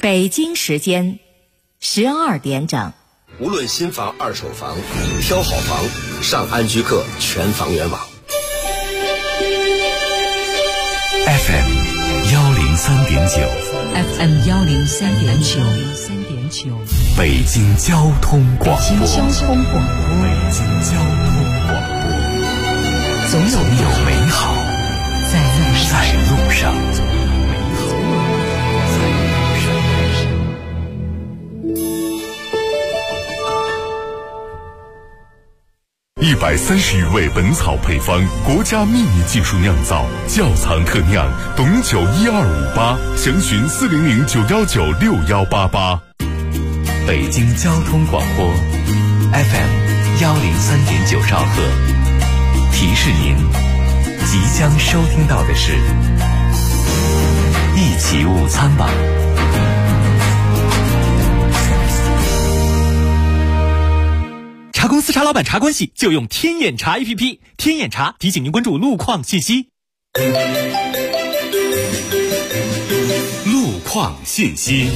北京时间12点整。 无论新房二手房，挑好房上安居客全房源网。 FM 103.9 FM 103.9 北京交通广播。 北京交通广播，总有美好在路上。 130余味本草配方，国家秘密技术酿造，窖藏特酿，董酒1258，详询400-919-6188。北京交通广播 FM 103.9兆赫，提示您即将收听到的是一起午餐吧。 茶公司茶老板茶关系就用天眼查 APP， 天眼查提醒您关注路况信息。 路况信息。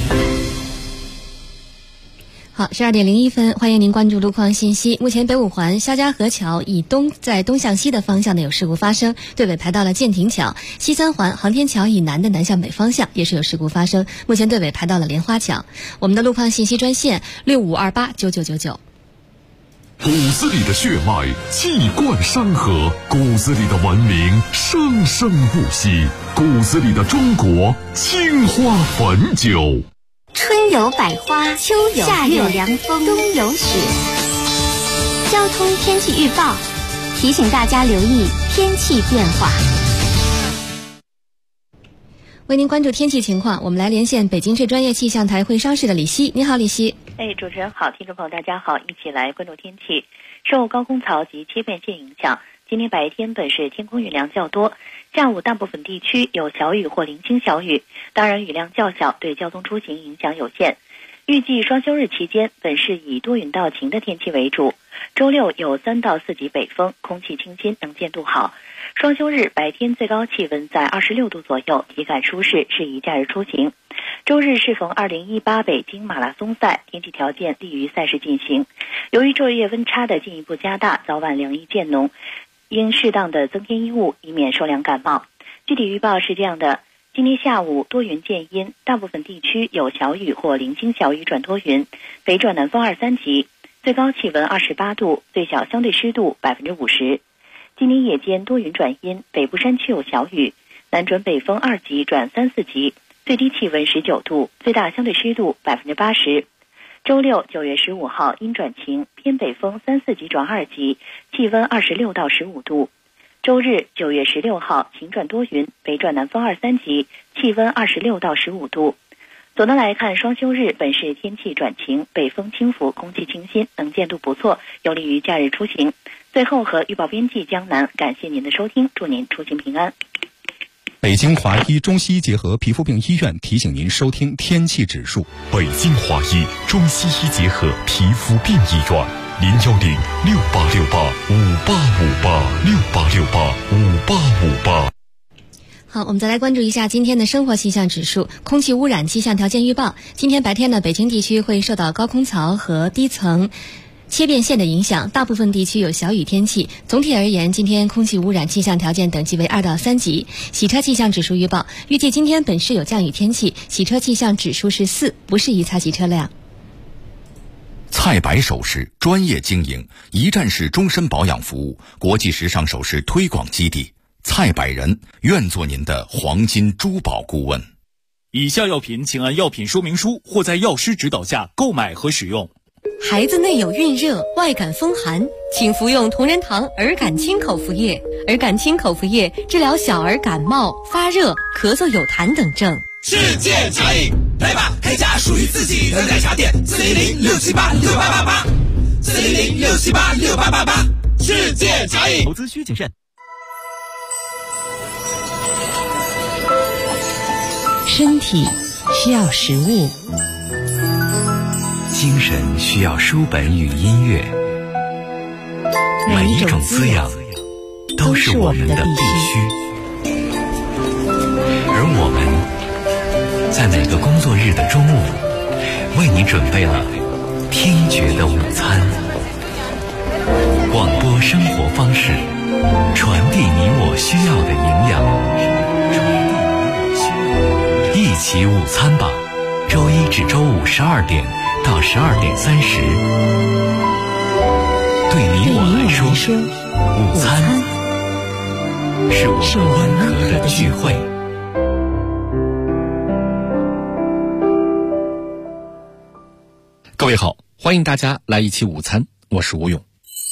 好，12点01分，欢迎您关注路况信息。目前北五环肖家河桥以东在东向西的方向呢有事故发生，队尾排到了建亭桥；西三环航天桥以南的南向北方向也是有事故发生，目前队尾排到了莲花桥。我们的路况信息专线65289999。 骨子里的血脉气贯山河，骨子里的文明生生不息，骨子里的中国青花汾酒。 春有百花，秋有夏有凉风，冬有雪。交通天气预报提醒大家留意天气变化。 为您关注天气情况，我们来连线北京市专业气象台会商室的李希。你好，李希。 主持人好，听众朋友大家好，一起来关注天气。受高空槽及切片线影响，今天白天本市天空雨量较多，下午大部分地区有小雨或零星小雨，当然雨量较小，对交通出行影响有限。预计双休日期间，本市以多云到晴的天气为主，周六有3到4级北风，空气清新，能见度好。双休日白天最高气温在26度左右，体感舒适，适宜假日出行。周日适逢2018北京马拉松赛，天气条件利于赛事进行。由于昼夜温差的进一步加大，早晚凉意渐浓，应适当的增添衣物，以免受凉感冒。具体预报是这样的：今天下午多云见阴，大部分地区有小雨或零星小雨转多云，北转南风2、3级，最高气温28度，最小相对湿度50%。今天夜间多云转阴，北部山区有小雨，南转北风2级转3、4级，最低气温19度，最大相对湿度80%。周六9月15号阴转晴，偏北风3、4级转2级，气温26到15度。周日9月16号晴转多云，北转南风2、3级，气温26到15度。总的来看，双休日本市天气转晴，北风轻拂，空气清新，能见度不错，有利于假日出行。最后和预报编辑江南感谢您的收听，祝您出行平安。 北京华医中西医结合皮肤病医院提醒您收听天气指数。 北京华医中西医结合皮肤病医院，010-6868-5858，6868-5858。 好，我们再来关注一下今天的生活气象指数。空气污染气象条件预报，今天白天呢，北京地区会受到高空槽和低层切变线的影响，大部分地区有小雨天气。总体而言，今天空气污染气象条件等级为2到3级。洗车气象指数预报，预计今天本市有降雨天气，洗车气象指数是4，不适宜擦洗车辆。 蔡白首饰专业经营，一站式终身保养服务，国际时尚首饰推广基地。蔡百人愿做您的黄金珠宝顾问。 以下药品请按药品说明书或在药师指导下购买和使用。 孩子内有孕热、外感风寒，请服用同仁堂儿感清口服液。儿感清口服液治疗小儿感冒、发热、咳嗽有痰等症。 世界茶饮，来吧，开家属于自己的奶茶店，400-678-6888，400-678-6888，世界茶饮。 投资需谨慎。 身体需要食物， 精神需要书本与音乐，每一种滋养都是我们的必须。而我们在每个工作作日的中午，为你准备了听觉的午餐。广播生活方式，传递你我需要的营养。一起午餐吧，周一至周五12点到12点30。对你我来说，午餐是我们温和的聚会。 各位好，欢迎大家来一起午餐，我是吴勇。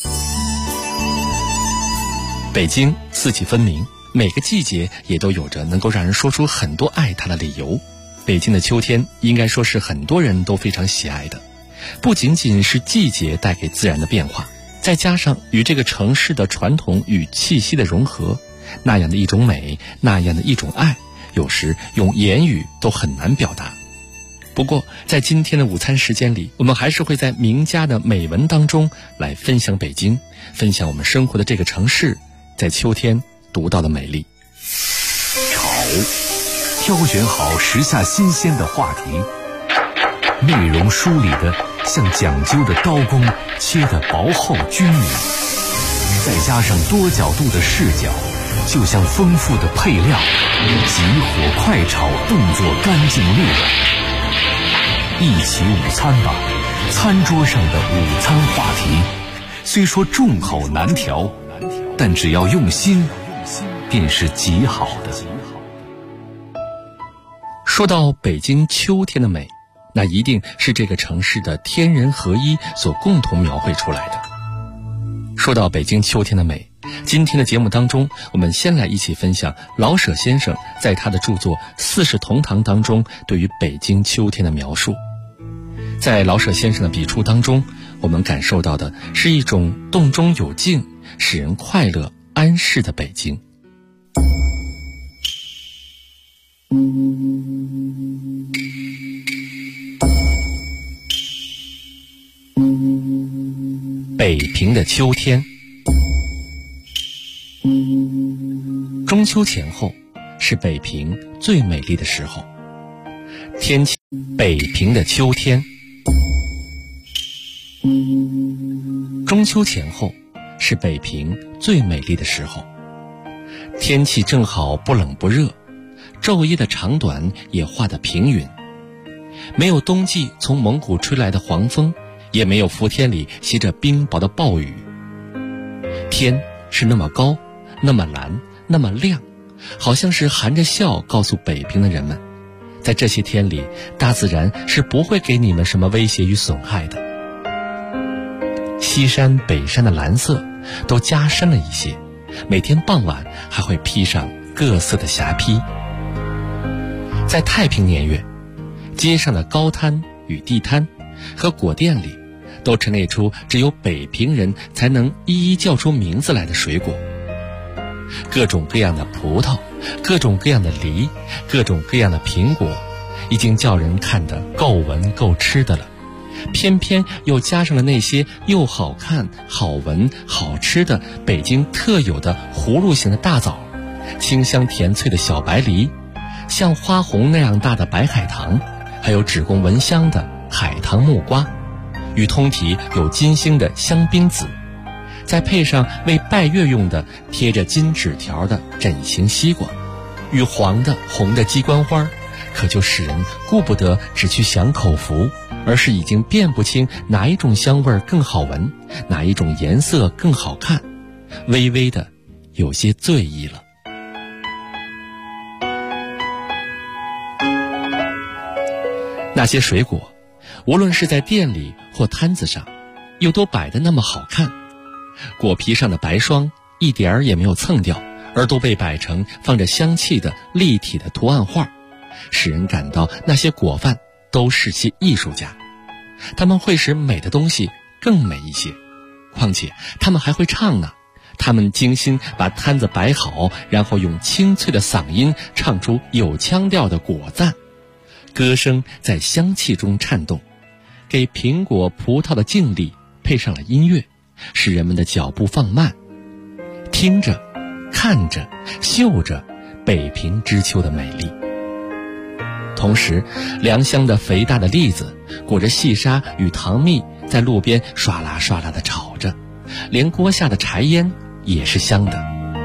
北京四季分明，每个季节也都有着能够让人说出很多爱它的理由。北京的秋天应该说是很多人都非常喜爱的，不仅仅是季节带给自然的变化，再加上与这个城市的传统与气息的融合，那样的一种美，那样的一种爱，有时用言语都很难表达。不过在今天的午餐时间里，我们还是会在名家的美文当中来分享北京，分享我们生活的这个城市在秋天独到的美丽。 炒，挑选好时下新鲜的话题，内容梳理的像讲究的刀工，切得薄厚均匀，再加上多角度的视角，就像丰富的配料，急火快炒，动作干净利落。一起午餐吧，餐桌上的午餐话题，虽说众口难调，但只要用心，便是极好的。 说到北京秋天的美，那一定是这个城市的天人合一所共同描绘出来的。说到北京秋天的美，今天的节目当中，我们先来一起分享老舍先生在他的著作《四世同堂》当中对于北京秋天的描述。在老舍先生的笔触当中，我们感受到的是一种动中有静，使人快乐安适的北京。北平的秋天，中秋前后是北平最美丽的时候。天气，北平的秋天，中秋前后是北平最美丽的时候。天气正好不冷不热，昼夜的长短也画得平匀，没有冬季从蒙古吹来的黄风，也没有伏天里携着冰雹的暴雨。天是那么高，那么蓝，那么亮，好像是含着笑告诉北平的人们，在这些天里，大自然是不会给你们什么威胁与损害的。西山北山的蓝色都加深了一些，每天傍晚还会披上各色的霞帔。在太平年月，街上的糕摊与地摊和果店里，都陈列出只有北平人才能一一叫出名字来的水果。各种各样的葡萄，各种各样的梨，各种各样的苹果，已经叫人看得够闻够吃的了。偏偏又加上了那些又好看、好闻、好吃的北京特有的葫芦形的大枣，清香甜脆的小白梨，像花红那样大的白海棠，还有只供闻香的海棠木瓜，与通体有金星的香槟子，再配上为拜月用的贴着金纸条的枕形西瓜，与黄的红的鸡冠花，可就使人顾不得只去享口福，而是已经辨不清哪一种香味更好闻，哪一种颜色更好看，微微的有些醉意了。那些水果，无论是在店里或摊子上，又都摆得那么好看，果皮上的白霜一点儿也没有蹭掉，而都被摆成放着香气的立体的图案画，使人感到那些果贩都是些艺术家，他们会使美的东西更美一些。况且他们还会唱呢，他们精心把摊子摆好，然后用清脆的嗓音唱出有腔调的果赞，歌声在香气中颤动，给苹果葡萄的静力配上了音乐，使人们的脚步放慢，听着看着嗅着北平之秋的美丽。 同时，良乡的肥大的栗子裹着细沙与糖蜜，在路边唰啦唰啦地炒着，连锅下的柴烟也是香的。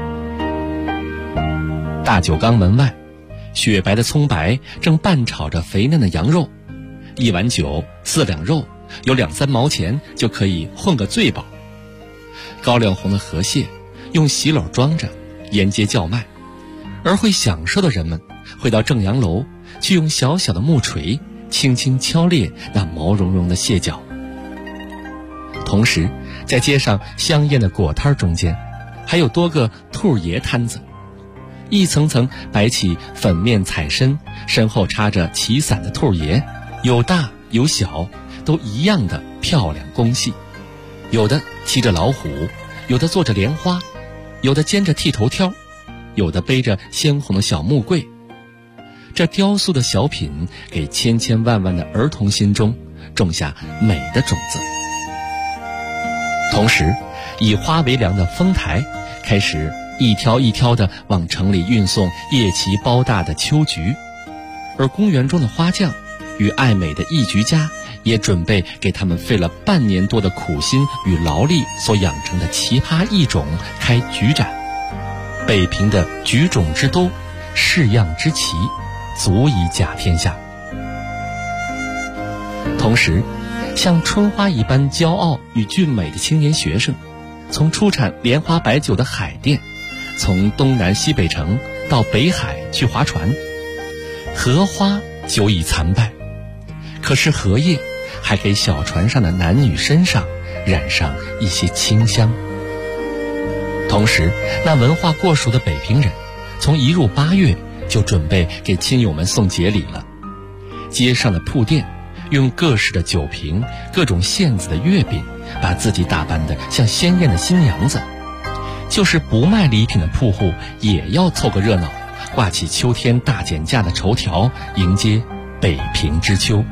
大酒缸门外，雪白的葱白正拌炒着肥嫩的羊肉，一碗酒4两肉，有2、3毛钱就可以混个醉饱。高粱红的河蟹用席篓装着，沿街叫卖，而会享受的人们会到正阳楼去用小小的木锤轻轻敲裂那毛茸茸的蟹脚。同时，在街上香艳的果摊中间，还有多个兔爷摊子，一层层摆起粉面彩身，身后插着旗伞的兔爷，有大有小，都一样的漂亮工细。有的骑着老虎，有的坐着莲花，有的肩着剃头挑，有的背着鲜红的小木柜。这雕塑的小品给千千万万的儿童心中种下美的种子。同时，以花为梁的丰台开始一挑一挑地往城里运送叶旗包大的秋菊，而公园中的花匠与爱美的艺菊家也准备给他们费了半年多的苦心与劳力所养成的奇葩异种开菊展。北平的菊种之都，式样之奇，足以甲天下。同时，像春花一般骄傲与俊美的青年学生，从出产莲花白酒的海淀，从东南西北城到北海去划船。荷花久已残败，可是荷叶还给小船上的男女身上染上一些清香。同时，那文化过熟的北平人，从一入8月就准备给亲友们送节礼了。街上的铺店用各式的酒瓶、各种馅子的月饼，把自己打扮得像鲜艳的新娘子。就是不卖礼品的铺户也要凑个热闹，挂起秋天大减价的绸条，迎接北平之秋。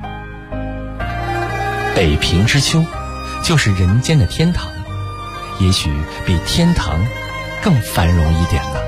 北平之秋，就是人间的天堂，也许比天堂更繁荣一点呢。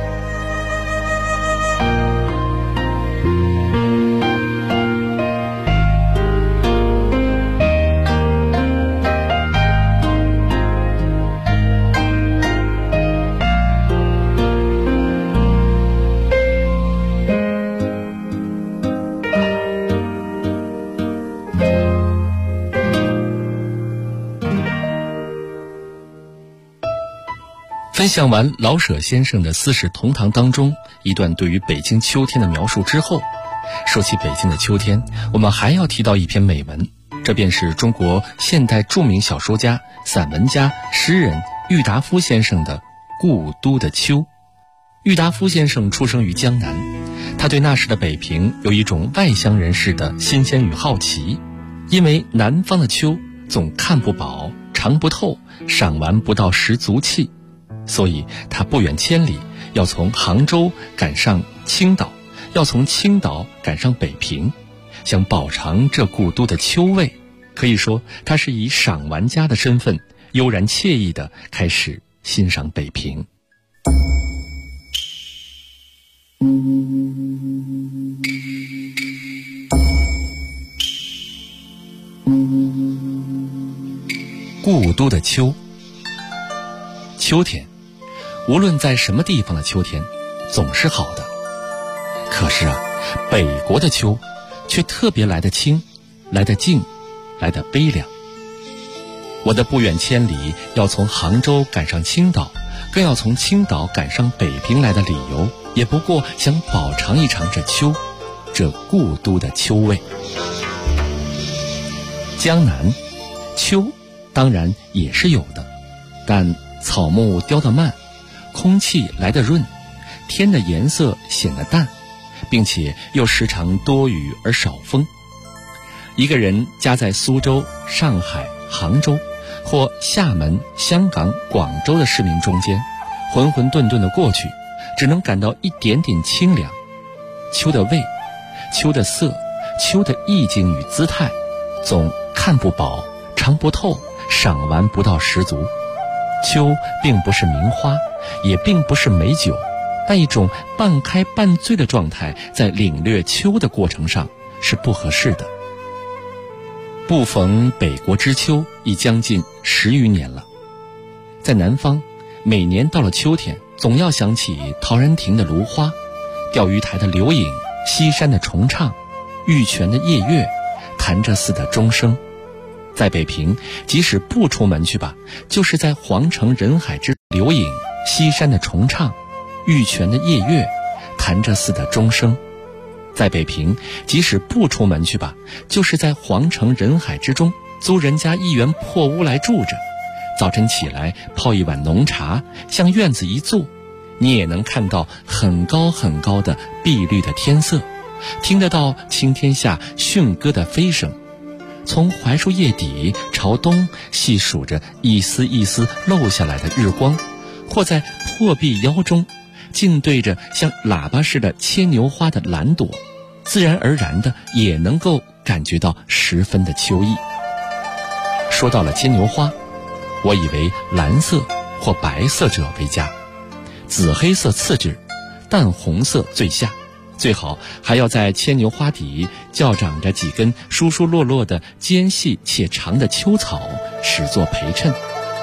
分享完老舍先生的《四世同堂》当中一段对于北京秋天的描述之后，说起北京的秋天，我们还要提到一篇美文，这便是中国现代著名小说家、散文家、诗人郁达夫先生的《故都的秋》。郁达夫先生出生于江南，他对那时的北平有一种外乡人士的新鲜与好奇，因为南方的秋总看不饱、尝不透、赏玩不到十足气，所以他不远千里，要从杭州赶上青岛，要从青岛赶上北平，想饱尝这故都的秋味。可以说，他是以赏玩家的身份，悠然惬意地开始欣赏北平。故都的秋。秋天，无论在什么地方的秋天，总是好的。可是啊，北国的秋，却特别来得清，来得静，来得悲凉。我的不远千里要从杭州赶上青岛，更要从青岛赶上北平来的理由，也不过想饱尝一尝这秋，这故都的秋味。江南，秋当然也是有的，但草木凋得慢，空气来得润，天的颜色显得淡，并且又时常多雨而少风。一个人家在苏州、上海、杭州或厦门、香港、广州的市民中间，浑浑沌沌地过去，只能感到一点点清凉。秋的味，秋的色，秋的意境与姿态，总看不饱，尝不透，赏玩不到十足。秋并不是名花，也并不是美酒，但一种半开半醉的状态，在领略秋的过程上， 是不合适的。不逢北国之秋已将近10余年了。在南方，每年到了秋天，总要想起陶然亭的芦花，钓鱼台的柳影，西山的重唱，玉泉的夜月，潭柘寺的钟声。在北平，即使不出门去吧，就是在皇城人海之柳影，西山的重唱，玉泉的夜月，潭柘寺的钟声。在北平，即使不出门去吧，就是在皇城人海之中租人家一园破屋来住着。早晨起来泡一碗浓茶，向院子一坐，你也能看到很高很高的碧绿的天色，听得到青天下驯鸽的飞声，从槐树叶底朝东细数着一丝一丝漏下来的日光，或在破壁腰中竟对着像喇叭似的牵牛花的蓝朵，自然而然的也能够感觉到十分的秋意。说到了牵牛花，我以为蓝色或白色者为佳，紫黑色次之，淡红色最下，最好还要在牵牛花底较长着几根疏疏落落的尖细且长的秋草，使作陪衬。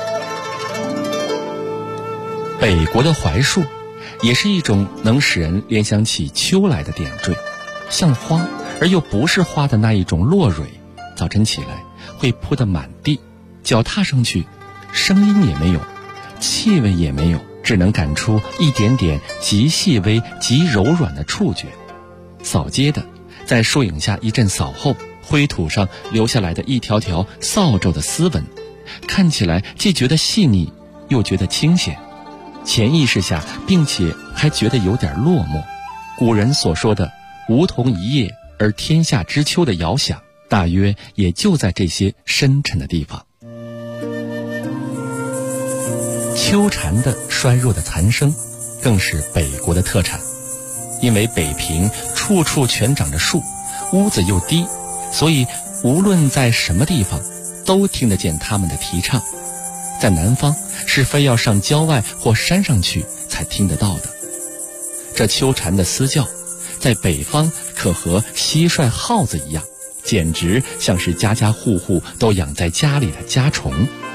北国的槐树也是一种能使人联想起秋来的点缀，像花而又不是花的那一种落蕊，早晨起来会铺得满地，脚踏上去声音也没有，气味也没有，只能感出一点点极细微极柔软的触觉。扫街的在树影下一阵扫后，灰土上留下来的一条条扫帚的丝纹，看起来既觉得细腻又觉得清闲，潜意识下并且还觉得有点落寞。古人所说的梧桐一叶而天下之秋的遥想，大约也就在这些深沉的地方。秋蝉的衰弱的残声更是北国的特产，因为北平处处全长着树，屋子又低，所以无论在什么地方都听得见他们的啼唱。在南方是非要上郊外或山上去才听得到的。这秋蝉的嘶叫在北方可和蟋蟀耗子一样，简直像是家家户户都养在家里的家虫。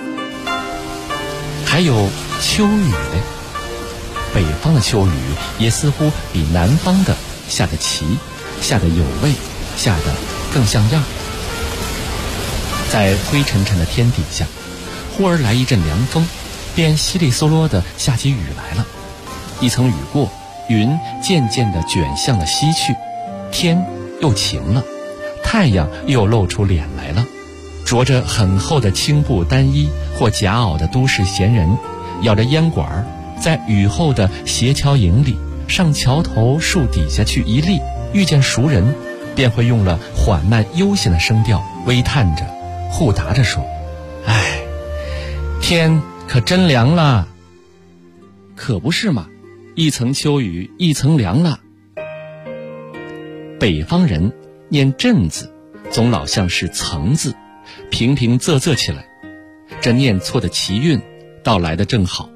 还有秋雨的，北方的秋雨也似乎比南方的下得齐，下得有味，下得更像样。在灰沉沉的天底下，忽而来一阵凉风，便稀里嗦啰地下起雨来了。一层雨过，云渐渐地卷向了西去，天又晴了，太阳又露出脸来了。着着很厚的青布单衣或夹袄的都市闲人，咬着烟管，在雨后的斜桥影里上桥头树底下去一立，遇见熟人，便会用了缓慢悠闲的声调微叹着，互答着说：哎，天可真凉了。可不是嘛，一层秋雨一层凉了。北方人念阵字总老像是层字，平平仄仄起来，这念错的奇韵到来的正好。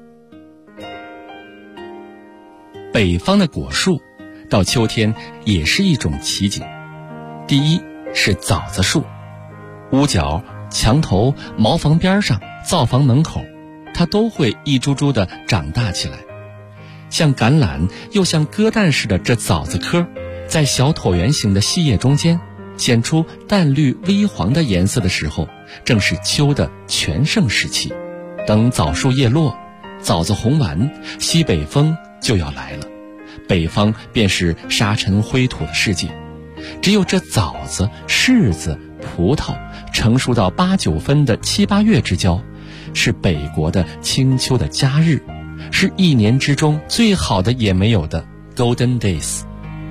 北方的果树到秋天也是一种奇景。第一是枣子树，屋角、墙头、茅房边上、灶房门口，它都会一株株的长大起来。像橄榄又像鸽蛋似的这枣子颗，在小椭圆形的细叶中间显出淡绿微黄的颜色的时候，正是秋的全盛时期。等枣树叶落，枣子红完，西北风就要来了，北方便是沙尘灰土的世界。只有这枣子、柿子、葡萄成熟到8、9分的7、8月之交，是北国的清秋的佳日，是一年之中最好的也没有的 Golden Days。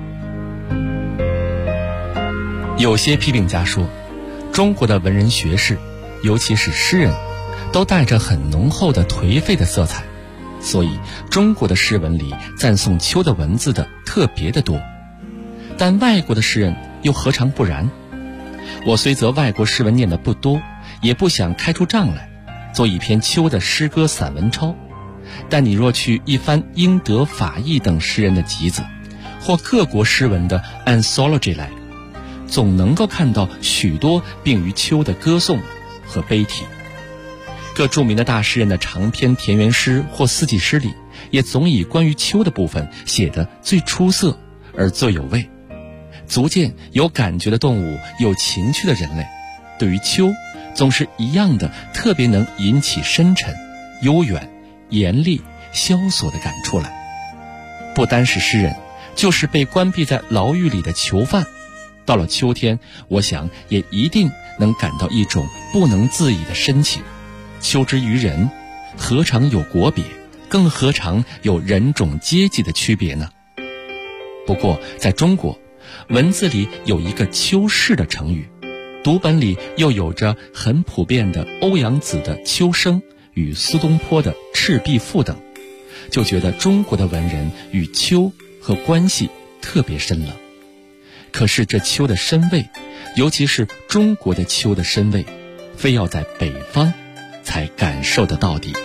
有些批评家说，中国的文人学士，尤其是诗人，都带着很浓厚的颓废的色彩，所以中国的诗文里赞颂秋的文字的特别的多。但外国的诗人又何尝不然？我虽则外国诗文念得不多，也不想开出账来做一篇秋的诗歌散文抄，但你若去一番英德法意等诗人的集子，或各国诗文的 anthology 来， 总能够看到许多并于秋的歌颂和悲题。各著名的大诗人的长篇田园诗或四季诗里，也总以关于秋的部分写得最出色而最有味。足见有感觉的动物，有情趣的人类，对于秋总是一样的特别能引起深沉、悠远、严厉、萧索的感触来。不单是诗人，就是被关闭在牢狱里的囚犯，到了秋天，我想也一定能感到一种不能自已的深情。秋之于人，何尝有国别，更何尝有人种阶级的区别呢？不过在中国，文字里有一个秋逝的成语，读本里又有着很普遍的欧阳子的秋声与苏东坡的赤壁赋等，就觉得中国的文人与秋和关系特别深了。可是这秋的深味，尤其是中国的秋的深味，非要在北方才感受得到底。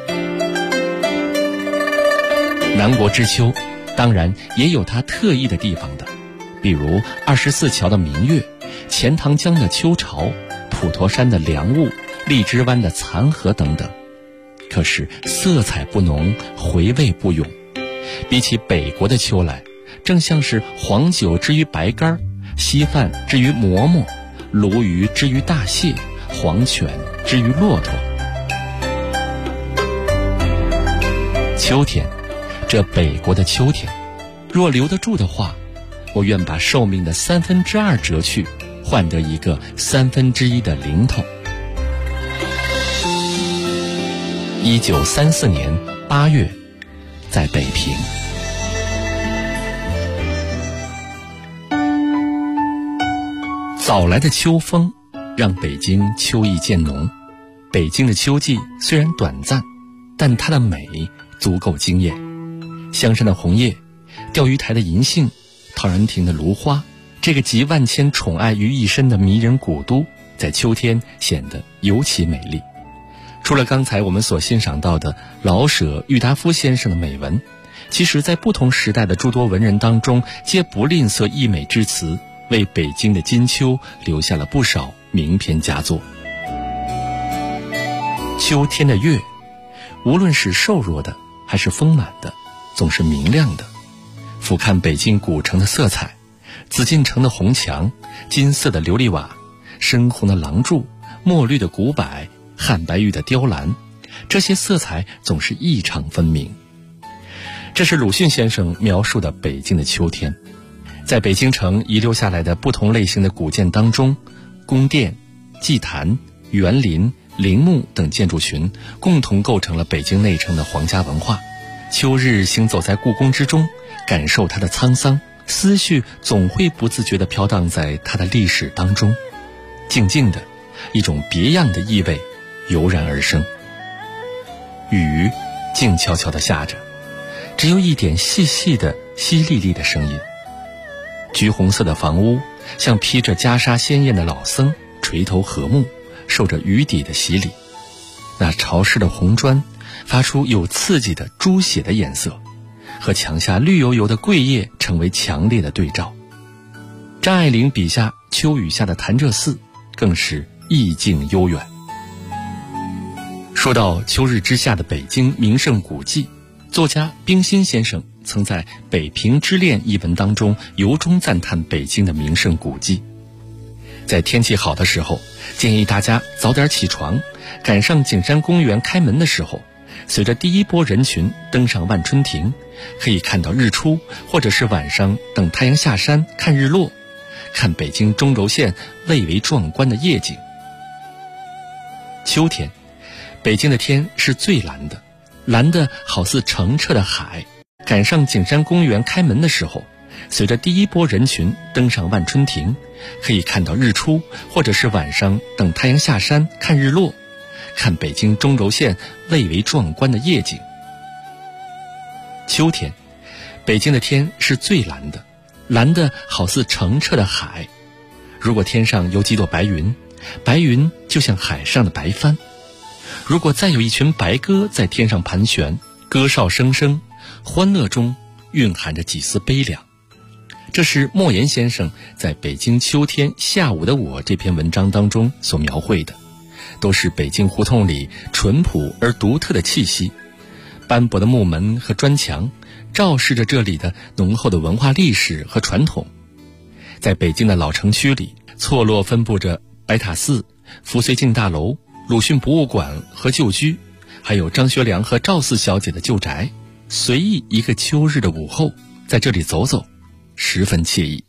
南国之秋当然也有它特异的地方的，比如24桥的明月，钱塘江的秋潮，普陀山的凉雾，荔枝湾的残荷等等。可是色彩不浓，回味不永，比起北国的秋来，正像是黄酒之于白干，稀饭之于馍馍，鲈鱼之于大蟹，黄犬之于骆驼。秋天，这北国的秋天，若留得住的话，我愿把寿命的2/3折去，换得一个1/3的零头。1934年8月，在北平。早来的秋风让北京秋意渐浓。北京的秋季虽然短暂，但它的美足够惊艳。香山的红叶，钓鱼台的银杏，陶然亭的芦花，这个集万千宠爱于一身的迷人古都，在秋天显得尤其美丽。除了刚才我们所欣赏到的老舍、郁达夫先生的美文，其实在不同时代的诸多文人当中，皆不吝啬溢美之词，为北京的金秋留下了不少名篇佳作。秋天的月，无论是瘦弱的还是丰满的，总是明亮的。俯瞰北京古城的色彩，紫禁城的红墙，金色的琉璃瓦，深红的廊柱，墨绿的古柏，汉白玉的雕栏，这些色彩总是异常分明。这是鲁迅先生描述的北京的秋天。在北京城遗留下来的不同类型的古建当中，宫殿、祭坛、园林、陵墓等建筑群共同构成了北京内城的皇家文化。秋日行走在故宫之中，感受它的沧桑，思绪总会不自觉地飘荡在它的历史当中。静静的，一种别样的意味油然而生。雨静悄悄地下着，只有一点细细的淅沥沥的声音。橘红色的房屋像披着袈裟鲜艳的老僧，垂头和睦，受着雨底的洗礼。那潮湿的红砖发出有刺激的猪血的颜色，和墙下绿油油的桂叶成为强烈的对照。张爱玲笔下秋雨下的潭柘寺更是意境悠远。说到秋日之下的北京名胜古迹，作家冰心先生曾在《北平之恋》一文当中由衷赞叹北京的名胜古迹。在天气好的时候，建议大家早点起床，赶上景山公园开门的时候，随着第一波人群登上万春亭，可以看到日出，或者是晚上等太阳下山看日落，看北京钟轴线蔚为壮观的夜景。秋天，北京的天是最蓝的，蓝的好似澄澈的海。赶上景山公园开门的时候，随着第一波人群登上万春亭，可以看到日出，或者是晚上等太阳下山看日落，看北京钟轴线蔚为壮观的夜景。秋天，北京的天是最蓝的，蓝的好似澄澈的海。如果天上有几朵白云，白云就像海上的白帆。如果再有一群白鸽在天上盘旋，歌哨声声，欢乐中蕴含着几丝悲凉。 这是莫言先生在《北京秋天下午的我》这篇文章当中所描绘的，都是北京胡同里淳朴而独特的气息。斑驳的木门和砖墙昭示着这里的浓厚的文化历史和传统。在北京的老城区里，错落分布着白塔寺、福绥靖大楼、鲁迅博物馆和旧居，还有张学良和赵四小姐的旧宅。随意一个秋日的午后，在这里走走，十分惬意。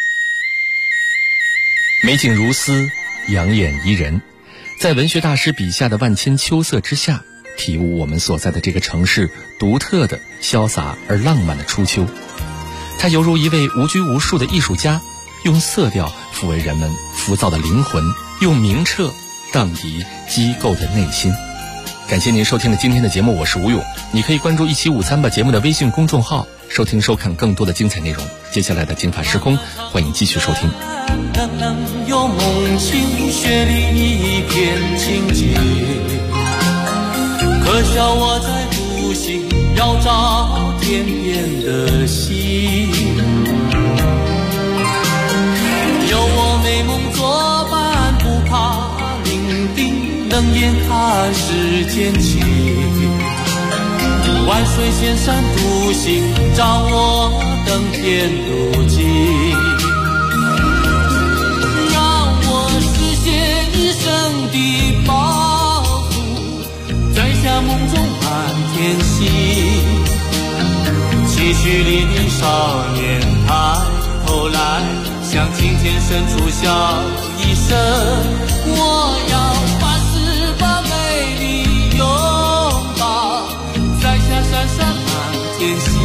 美景如丝，养眼宜人，在文学大师笔下的万千秋色之下，体悟我们所在的这个城市独特的潇洒而浪漫的初秋。他犹如一位无拘无束的艺术家，用色调抚慰人们浮躁的灵魂，用明澈荡涤机构的内心。感谢您收听了今天的节目，我是吴勇。你可以关注一起午餐吧节目的微信公众号，收听收看更多的精彩内容。接下来的金法时空，欢迎继续收听。 有梦境，雪里一片清洁，可笑我在独行，要找天边的星。有我美梦作伴，不怕伶仃，能言踏世间情。万水千山独行，掌握登天路径。让我实现一生的抱负，摘下梦中满天星。期许黎明少年抬头来，向青天深处笑一声。我要发誓把美丽拥抱，摘下闪闪满天星。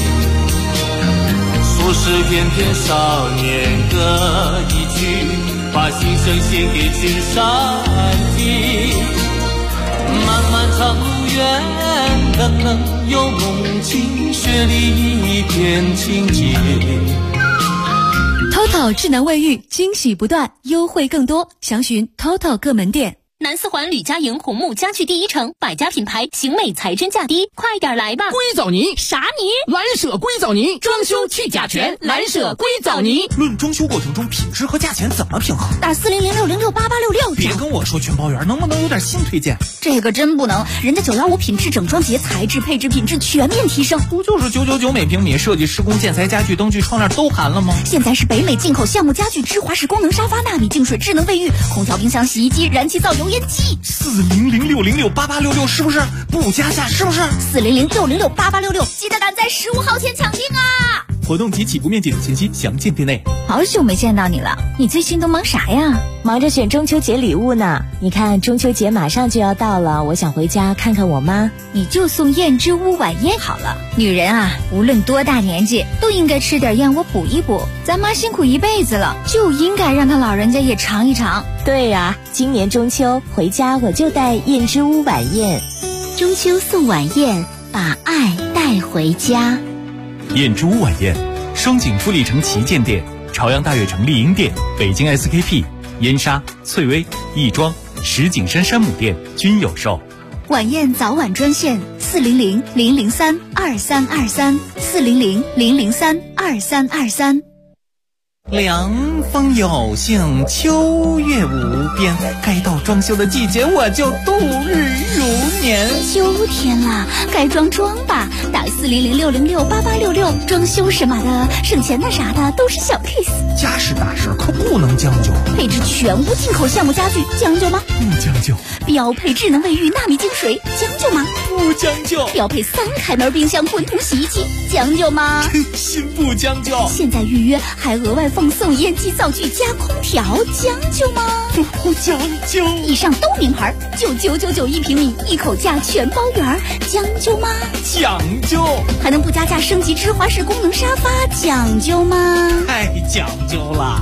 数十片片少年歌一曲，把心声献给群山听。漫漫长路远，冷冷有梦境，雪里一片清洁。 TOTO 智能卫浴惊喜不断，优惠更多，详询 TOTO 各门店。 南四环吕家营红木家具第一城，百家品牌，型美才真价低，快点来吧！ 硅藻泥啥泥？ 蓝舍硅藻泥，装修去甲醛，蓝舍硅藻泥。 论装修过程中品质和价钱怎么平衡？ 打4006068866。 别跟我说全包圆，能不能有点新推荐？ 这个真不能，人家915品质整装节，材质配置品质全面提升。 不就是999每平米，设计施工建材家具灯具窗帘都含了吗？ 现在是北美进口橡木家具，芝华士功能沙发，纳米净水智能卫浴，空调冰箱洗衣机，燃气灶油烟机。 4006068866是不是？不加价是不是 ？4006068866，记得赶在15号前抢订啊！ 活动及起步面积等信息详见店内。 好久没见到你了，你最近都忙啥呀？ 忙着选中秋节礼物呢。你看中秋节马上就要到了，我想回家看看我妈。 你就送燕之屋晚宴好了。女人啊，无论多大年纪，都应该吃点燕窝补一补。咱妈辛苦一辈子了，就应该让她老人家也尝一尝。 对呀，今年中秋回家我就带燕之屋晚宴。 中秋送晚宴，把爱带回家。 燕之屋晚宴，双井富力城旗舰店、朝阳大悦城丽婴店、北京 SKP、燕莎、翠微、亦庄、石景山山姆店均有售。 晚宴早晚专线400-003-2323，400-003-2323。 凉风有幸，秋月无边，该到装修的季节，我就度日如年。 秋天了，该装吧，打4006068866，装修什么的，省钱的啥的都是小 case。 家事大事可不能将就， 配置全屋进口橡木家具，将就吗？ 不将就。 标配智能卫浴纳米净水，将就吗？ 不将就。 标配3开门冰箱混同洗衣机，将就吗？ 真心不将就。 现在预约还额外奉送烟机灶具加空调，将就吗？ 不将就。 以上都名牌，99991平米，一口价全包圆，将就吗？ 讲究。 还能不加价升级芝华士功能沙发，讲究吗？ 太讲究了。